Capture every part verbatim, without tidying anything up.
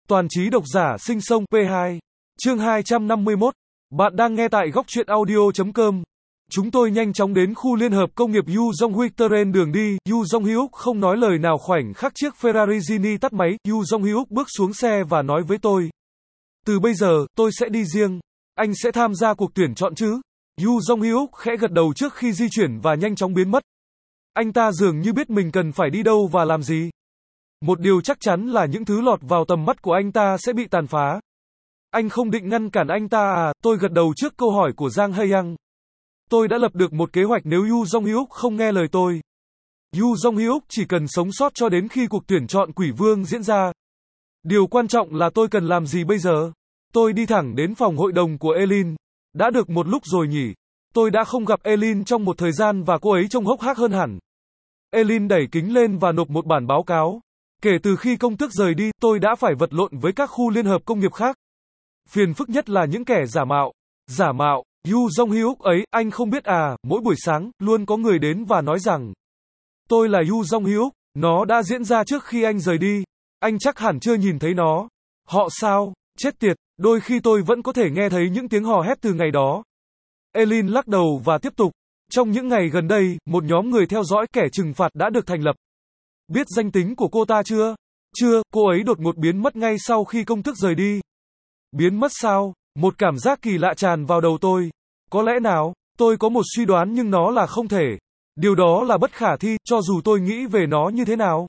Toàn trí độc giả sinh sông pê hai. Chương hai trăm năm mươi mốt. Bạn đang nghe tại góc truyện audio chấm com. Chúng tôi nhanh chóng đến khu liên hợp công nghiệp Yu Dong-Hyuk đường đi, Yu Dong-Hyuk không nói lời nào khoảnh khắc chiếc Ferrari Gini tắt máy, Yu Dong-Hyuk bước xuống xe và nói với tôi. Từ bây giờ, tôi sẽ đi riêng. Anh sẽ tham gia cuộc tuyển chọn chứ? Yu Dong-Hyuk khẽ gật đầu trước khi di chuyển và nhanh chóng biến mất. Anh ta dường như biết mình cần phải đi đâu và làm gì. Một điều chắc chắn là những thứ lọt vào tầm mắt của anh ta sẽ bị tàn phá. Anh không định ngăn cản anh ta à? Tôi gật đầu trước câu hỏi của Giang Hae-young. Tôi đã lập được một kế hoạch nếu Yu Dong-Hyuk không nghe lời tôi. Yu Dong-Hyuk chỉ cần sống sót cho đến khi cuộc tuyển chọn quỷ vương diễn ra. Điều quan trọng là tôi cần làm gì bây giờ? Tôi đi thẳng đến phòng hội đồng của Elin. Đã được một lúc rồi nhỉ? Tôi đã không gặp Elin trong một thời gian và cô ấy trông hốc hác hơn hẳn. Elin đẩy kính lên và nộp một bản báo cáo. Kể từ khi công tước rời đi, tôi đã phải vật lộn với các khu liên hợp công nghiệp khác. Phiền phức nhất là những kẻ giả mạo. Giả mạo, Yu Dong-Hyuk ấy, anh không biết à, mỗi buổi sáng, luôn có người đến và nói rằng tôi là Yu Dong-Hyuk, nó đã diễn ra trước khi anh rời đi. Anh chắc hẳn chưa nhìn thấy nó. Họ sao? Chết tiệt, đôi khi tôi vẫn có thể nghe thấy những tiếng hò hét từ ngày đó. Elin lắc đầu và tiếp tục. Trong những ngày gần đây, một nhóm người theo dõi kẻ trừng phạt đã được thành lập. Biết danh tính của cô ta chưa? Chưa, cô ấy đột ngột biến mất ngay sau khi công tước rời đi. Biến mất sao? Một cảm giác kỳ lạ tràn vào đầu tôi. Có lẽ nào? Tôi có một suy đoán nhưng nó là không thể. Điều đó là bất khả thi, cho dù tôi nghĩ về nó như thế nào.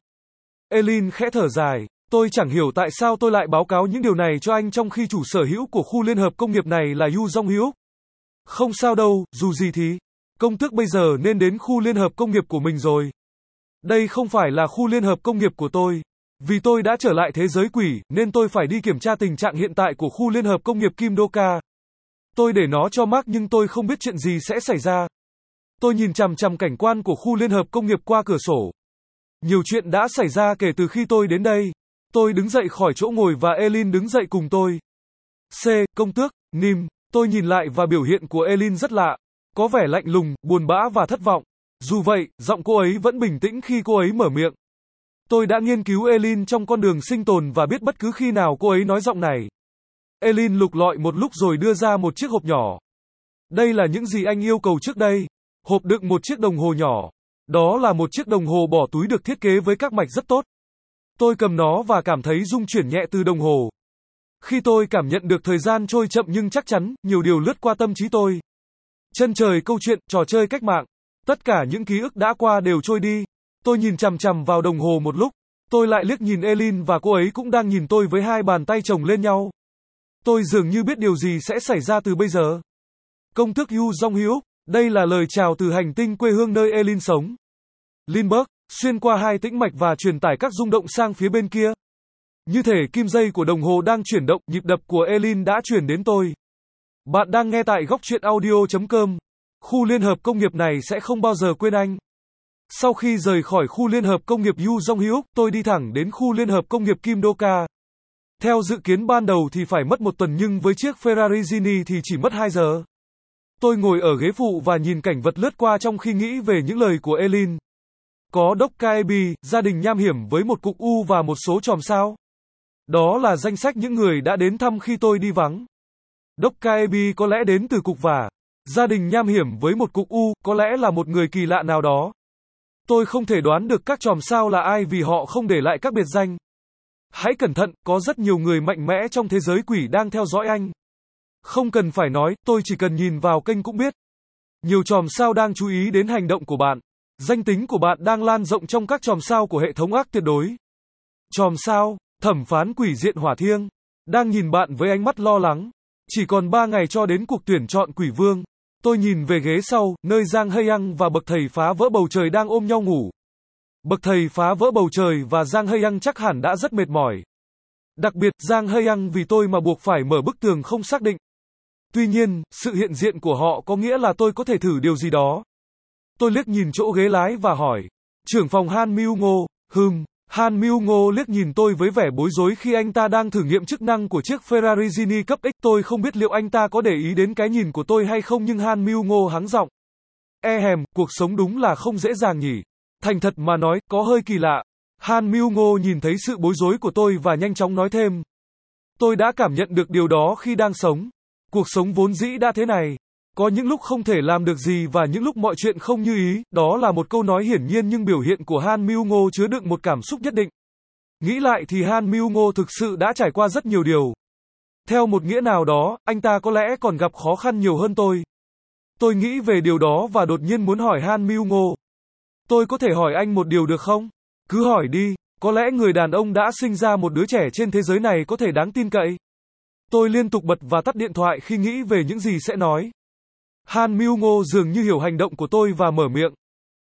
Elin khẽ thở dài. Tôi chẳng hiểu tại sao tôi lại báo cáo những điều này cho anh trong khi chủ sở hữu của khu liên hợp công nghiệp này là Yu Dong-Hyuk. Không sao đâu, dù gì thì. Công tước bây giờ nên đến khu liên hợp công nghiệp của mình rồi. Đây không phải là khu liên hợp công nghiệp của tôi. Vì tôi đã trở lại thế giới quỷ, nên tôi phải đi kiểm tra tình trạng hiện tại của khu liên hợp công nghiệp Kim Doka. Tôi để nó cho Mark nhưng tôi không biết chuyện gì sẽ xảy ra. Tôi nhìn chằm chằm cảnh quan của khu liên hợp công nghiệp qua cửa sổ. Nhiều chuyện đã xảy ra kể từ khi tôi đến đây. Tôi đứng dậy khỏi chỗ ngồi và Elin đứng dậy cùng tôi. C. Công tước, Nim. Tôi nhìn lại và biểu hiện của Elin rất lạ. Có vẻ lạnh lùng, buồn bã và thất vọng. Dù vậy, giọng cô ấy vẫn bình tĩnh khi cô ấy mở miệng. Tôi đã nghiên cứu Elin trong con đường sinh tồn và biết bất cứ khi nào cô ấy nói giọng này. Elin lục lọi một lúc rồi đưa ra một chiếc hộp nhỏ. Đây là những gì anh yêu cầu trước đây. Hộp đựng một chiếc đồng hồ nhỏ. Đó là một chiếc đồng hồ bỏ túi được thiết kế với các mạch rất tốt. Tôi cầm nó và cảm thấy rung chuyển nhẹ từ đồng hồ. Khi tôi cảm nhận được thời gian trôi chậm nhưng chắc chắn, nhiều điều lướt qua tâm trí tôi. Chân trời câu chuyện, trò chơi cách mạng. Tất cả những ký ức đã qua đều trôi đi. Tôi nhìn chằm chằm vào đồng hồ một lúc. Tôi lại liếc nhìn Elin và cô ấy cũng đang nhìn tôi với hai bàn tay chồng lên nhau. Tôi dường như biết điều gì sẽ xảy ra từ bây giờ. Công tước Yu Dong-Hyuk, đây là lời chào từ hành tinh quê hương nơi Elin sống. Lindbergh, xuyên qua hai tĩnh mạch và truyền tải các rung động sang phía bên kia. Như thể kim dây của đồng hồ đang chuyển động, nhịp đập của Elin đã truyền đến tôi. Bạn đang nghe tại góc truyện audio chấm com. Khu liên hợp công nghiệp này sẽ không bao giờ quên anh. Sau khi rời khỏi khu liên hợp công nghiệp Yu Dong-Hyuk, tôi đi thẳng đến khu liên hợp công nghiệp Kim Doka. Theo dự kiến ban đầu thì phải mất một tuần nhưng với chiếc Ferrari Gini thì chỉ mất hai giờ. Tôi ngồi ở ghế phụ và nhìn cảnh vật lướt qua trong khi nghĩ về những lời của Elin. Có Dokkaebi, gia đình nham hiểm với một cục U và một số chòm sao. Đó là danh sách những người đã đến thăm khi tôi đi vắng. Dokkaebi có lẽ đến từ cục vả. Gia đình nham hiểm với một cục U, có lẽ là một người kỳ lạ nào đó. Tôi không thể đoán được các chòm sao là ai vì họ không để lại các biệt danh. Hãy cẩn thận, có rất nhiều người mạnh mẽ trong thế giới quỷ đang theo dõi anh. Không cần phải nói, tôi chỉ cần nhìn vào kênh cũng biết. Nhiều chòm sao đang chú ý đến hành động của bạn. Danh tính của bạn đang lan rộng trong các chòm sao của hệ thống ác tuyệt đối. Chòm sao, thẩm phán quỷ diện hỏa thiêng, đang nhìn bạn với ánh mắt lo lắng. Chỉ còn ba ngày cho đến cuộc tuyển chọn quỷ vương. Tôi nhìn về ghế sau, nơi Giang Hae-young và bậc thầy phá vỡ bầu trời đang ôm nhau ngủ. Bậc thầy phá vỡ bầu trời và Giang Hae-young chắc hẳn đã rất mệt mỏi. Đặc biệt, Giang Hae-young vì tôi mà buộc phải mở bức tường không xác định. Tuy nhiên, sự hiện diện của họ có nghĩa là tôi có thể thử điều gì đó. Tôi liếc nhìn chỗ ghế lái và hỏi. Trưởng phòng Han Myung-ngo, hừm. Han Myung-ngo liếc nhìn tôi với vẻ bối rối khi anh ta đang thử nghiệm chức năng của chiếc Ferrari Gini cấp X. Tôi không biết liệu anh ta có để ý đến cái nhìn của tôi hay không nhưng Han Myung-ngo hắng giọng. E hèm, cuộc sống đúng là không dễ dàng nhỉ. Thành thật mà nói, có hơi kỳ lạ. Han Myung-ngo nhìn thấy sự bối rối của tôi và nhanh chóng nói thêm. Tôi đã cảm nhận được điều đó khi đang sống. Cuộc sống vốn dĩ đã thế này. Có những lúc không thể làm được gì và những lúc mọi chuyện không như ý, đó là một câu nói hiển nhiên nhưng biểu hiện của Han Myung-go chứa đựng một cảm xúc nhất định. Nghĩ lại thì Han Myung-go thực sự đã trải qua rất nhiều điều. Theo một nghĩa nào đó, anh ta có lẽ còn gặp khó khăn nhiều hơn tôi. Tôi nghĩ về điều đó và đột nhiên muốn hỏi Han Myung-go. Tôi có thể hỏi anh một điều được không? Cứ hỏi đi, có lẽ người đàn ông đã sinh ra một đứa trẻ trên thế giới này có thể đáng tin cậy. Tôi liên tục bật và tắt điện thoại khi nghĩ về những gì sẽ nói. Han Myung-go dường như hiểu hành động của tôi và mở miệng.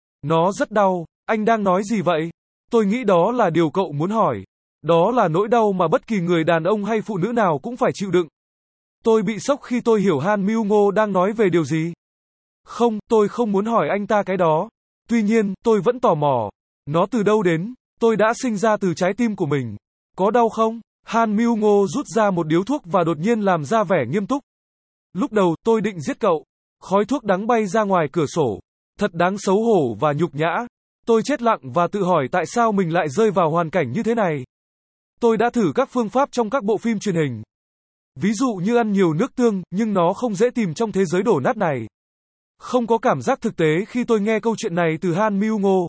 Nó rất đau, anh đang nói gì vậy? Tôi nghĩ đó là điều cậu muốn hỏi. Đó là nỗi đau mà bất kỳ người đàn ông hay phụ nữ nào cũng phải chịu đựng. Tôi bị sốc khi tôi hiểu Han Myung-go đang nói về điều gì. Không, tôi không muốn hỏi anh ta cái đó. Tuy nhiên, tôi vẫn tò mò. Nó từ đâu đến? Tôi đã sinh ra từ trái tim của mình. Có đau không? Han Myung-go rút ra một điếu thuốc và đột nhiên làm ra vẻ nghiêm túc. Lúc đầu, tôi định giết cậu. Khói thuốc đắng bay ra ngoài cửa sổ. Thật đáng xấu hổ và nhục nhã. Tôi chết lặng và tự hỏi tại sao mình lại rơi vào hoàn cảnh như thế này. Tôi đã thử các phương pháp trong các bộ phim truyền hình. Ví dụ như ăn nhiều nước tương, nhưng nó không dễ tìm trong thế giới đổ nát này. Không có cảm giác thực tế khi tôi nghe câu chuyện này từ Han Myung-go.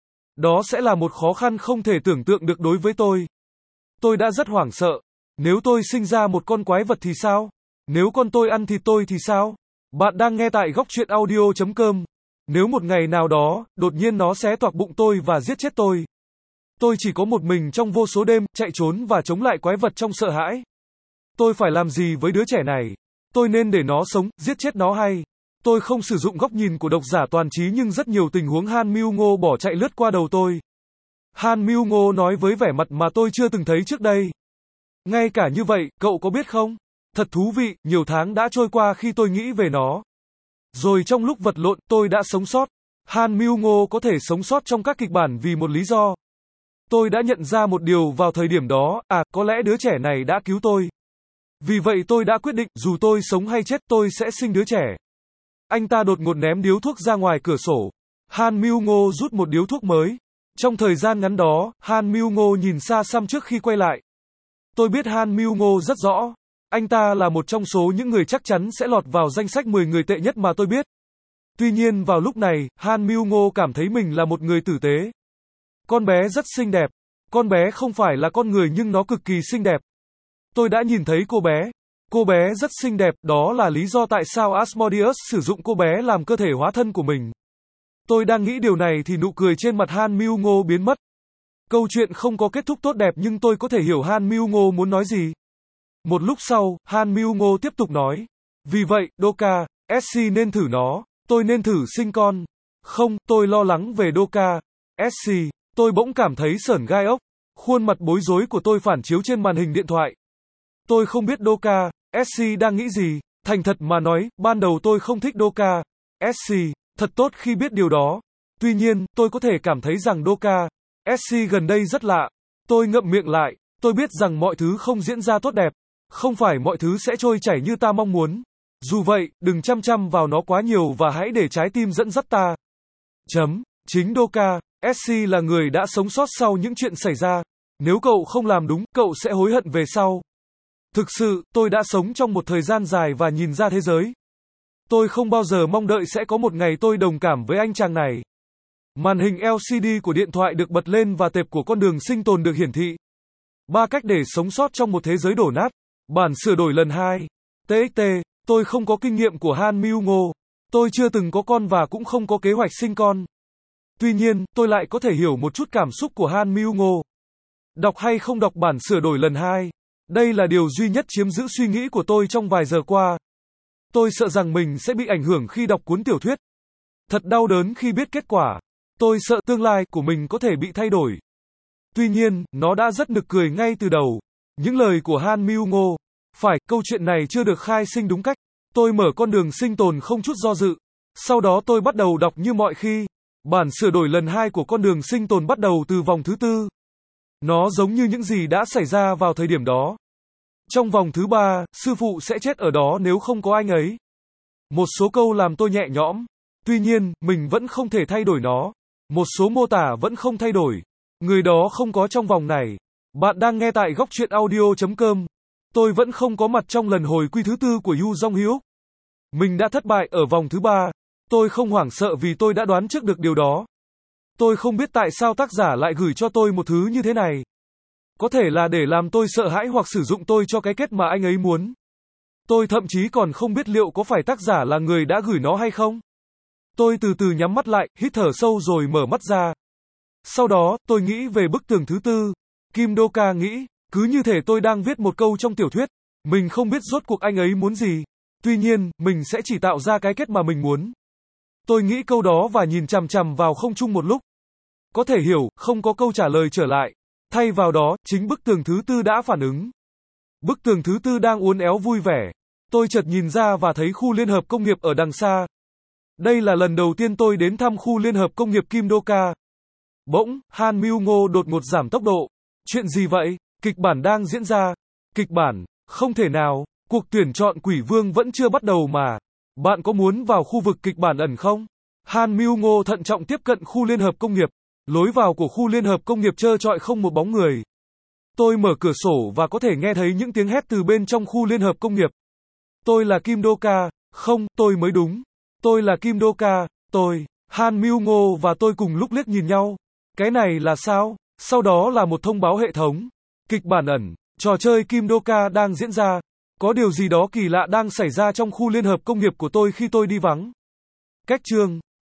Đó sẽ là một khó khăn không thể tưởng tượng được đối với tôi. Tôi đã rất hoảng sợ. Nếu tôi sinh ra một con quái vật thì sao? Nếu con tôi ăn thịt tôi thì sao? Bạn đang nghe tại góc truyện audio chấm com. Nếu một ngày nào đó, đột nhiên nó xé toạc bụng tôi và giết chết tôi. Tôi chỉ có một mình trong vô số đêm, chạy trốn và chống lại quái vật trong sợ hãi. Tôi phải làm gì với đứa trẻ này? Tôi nên để nó sống, giết chết nó hay? Tôi không sử dụng góc nhìn của độc giả toàn trí nhưng rất nhiều tình huống Han Myung-go bỏ chạy lướt qua đầu tôi. Han Myung-go nói với vẻ mặt mà tôi chưa từng thấy trước đây. Ngay cả như vậy, cậu có biết không? Thật thú vị, nhiều tháng đã trôi qua khi tôi nghĩ về nó. Rồi trong lúc vật lộn, tôi đã sống sót. Han Myung-go có thể sống sót trong các kịch bản vì một lý do. Tôi đã nhận ra một điều vào thời điểm đó, à, có lẽ đứa trẻ này đã cứu tôi. Vì vậy tôi đã quyết định, dù tôi sống hay chết, tôi sẽ sinh đứa trẻ. Anh ta đột ngột ném điếu thuốc ra ngoài cửa sổ. Han Myung-go rút một điếu thuốc mới. Trong thời gian ngắn đó, Han Myung-go nhìn xa xăm trước khi quay lại. Tôi biết Han Myung-go rất rõ. Anh ta là một trong số những người chắc chắn sẽ lọt vào danh sách mười người tệ nhất mà tôi biết. Tuy nhiên vào lúc này, Han Myung-go cảm thấy mình là một người tử tế. Con bé rất xinh đẹp. Con bé không phải là con người nhưng nó cực kỳ xinh đẹp. Tôi đã nhìn thấy cô bé. Cô bé rất xinh đẹp, đó là lý do tại sao Asmodeus sử dụng cô bé làm cơ thể hóa thân của mình. Tôi đang nghĩ điều này thì nụ cười trên mặt Han Myung-go biến mất. Câu chuyện không có kết thúc tốt đẹp nhưng tôi có thể hiểu Han Myung-go muốn nói gì. Một lúc sau, Han Myung-go tiếp tục nói. Vì vậy, Doka, Essie nên thử nó. Tôi nên thử sinh con. Không, tôi lo lắng về Doka, Essie. Tôi bỗng cảm thấy sởn gai ốc. Khuôn mặt bối rối của tôi phản chiếu trên màn hình điện thoại. Tôi không biết Doka, Essie đang nghĩ gì. Thành thật mà nói, ban đầu tôi không thích Doka, Essie. Thật tốt khi biết điều đó. Tuy nhiên, tôi có thể cảm thấy rằng Doka, Essie gần đây rất lạ. Tôi ngậm miệng lại. Tôi biết rằng mọi thứ không diễn ra tốt đẹp. Không phải mọi thứ sẽ trôi chảy như ta mong muốn. Dù vậy, đừng chăm chăm vào nó quá nhiều và hãy để trái tim dẫn dắt ta. Chấm. Chính Doka, Essie là người đã sống sót sau những chuyện xảy ra. Nếu cậu không làm đúng, cậu sẽ hối hận về sau. Thực sự, tôi đã sống trong một thời gian dài và nhìn ra thế giới. Tôi không bao giờ mong đợi sẽ có một ngày tôi đồng cảm với anh chàng này. Màn hình lờ xê đê của điện thoại được bật lên và tệp của con đường sinh tồn được hiển thị. Ba cách để sống sót trong một thế giới đổ nát. Bản sửa đổi lần hai. tê ích tê, tôi không có kinh nghiệm của Han Myung-go. Tôi chưa từng có con và cũng không có kế hoạch sinh con. Tuy nhiên, tôi lại có thể hiểu một chút cảm xúc của Han Myung-go. Đọc hay không đọc bản sửa đổi lần hai. Đây là điều duy nhất chiếm giữ suy nghĩ của tôi trong vài giờ qua. Tôi sợ rằng mình sẽ bị ảnh hưởng khi đọc cuốn tiểu thuyết. Thật đau đớn khi biết kết quả. Tôi sợ tương lai của mình có thể bị thay đổi. Tuy nhiên, nó đã rất nực cười ngay từ đầu. Những lời của Han Myung-go. Phải, câu chuyện này chưa được khai sinh đúng cách. Tôi mở con đường sinh tồn không chút do dự. Sau đó tôi bắt đầu đọc như mọi khi. Bản sửa đổi lần hai của con đường sinh tồn bắt đầu từ vòng thứ tư. Nó giống như những gì đã xảy ra vào thời điểm đó. Trong vòng thứ ba, sư phụ sẽ chết ở đó nếu không có anh ấy. Một số câu làm tôi nhẹ nhõm. Tuy nhiên, mình vẫn không thể thay đổi nó. Một số mô tả vẫn không thay đổi. Người đó không có trong vòng này. Bạn đang nghe tại góc truyện audio chấm com. Tôi vẫn không có mặt trong lần hồi quy thứ tư của Yu Jong Hyuk. Mình đã thất bại ở vòng thứ ba. Tôi không hoảng sợ vì tôi đã đoán trước được điều đó. Tôi không biết tại sao tác giả lại gửi cho tôi một thứ như thế này. Có thể là để làm tôi sợ hãi hoặc sử dụng tôi cho cái kết mà anh ấy muốn. Tôi thậm chí còn không biết liệu có phải tác giả là người đã gửi nó hay không. Tôi từ từ nhắm mắt lại, hít thở sâu rồi mở mắt ra. Sau đó, tôi nghĩ về bức tường thứ tư. Kim Do-ka nghĩ, cứ như thể tôi đang viết một câu trong tiểu thuyết. Mình không biết rốt cuộc anh ấy muốn gì. Tuy nhiên, mình sẽ chỉ tạo ra cái kết mà mình muốn. Tôi nghĩ câu đó và nhìn chằm chằm vào không trung một lúc. Có thể hiểu, không có câu trả lời trở lại. Thay vào đó, chính bức tường thứ tư đã phản ứng. Bức tường thứ tư đang uốn éo vui vẻ. Tôi chợt nhìn ra và thấy khu liên hợp công nghiệp ở đằng xa. Đây là lần đầu tiên tôi đến thăm khu liên hợp công nghiệp Kim Do-ka. Bỗng, Han Myung-ngo đột ngột giảm tốc độ. Chuyện gì vậy? Kịch bản đang diễn ra. Kịch bản? Không thể nào. Cuộc tuyển chọn quỷ vương vẫn chưa bắt đầu mà. Bạn có muốn vào khu vực kịch bản ẩn không? Han Myung-ngo thận trọng tiếp cận khu liên hợp công nghiệp. Lối vào của khu liên hợp công nghiệp trơ trọi không một bóng người. Tôi mở cửa sổ và có thể nghe thấy những tiếng hét từ bên trong khu liên hợp công nghiệp. Tôi là Kim Do-ka. Không, tôi mới đúng. Tôi là Kim Do-ka. Tôi. Han Myung-ngo và tôi cùng lúc liếc nhìn nhau. Cái này là sao? Sau đó là một thông báo hệ thống. Kịch bản ẩn. Trò chơi Kim Do-ka đang diễn ra. Có điều gì đó kỳ lạ đang xảy ra trong khu liên hợp công nghiệp của tôi khi tôi đi vắng. Cách chương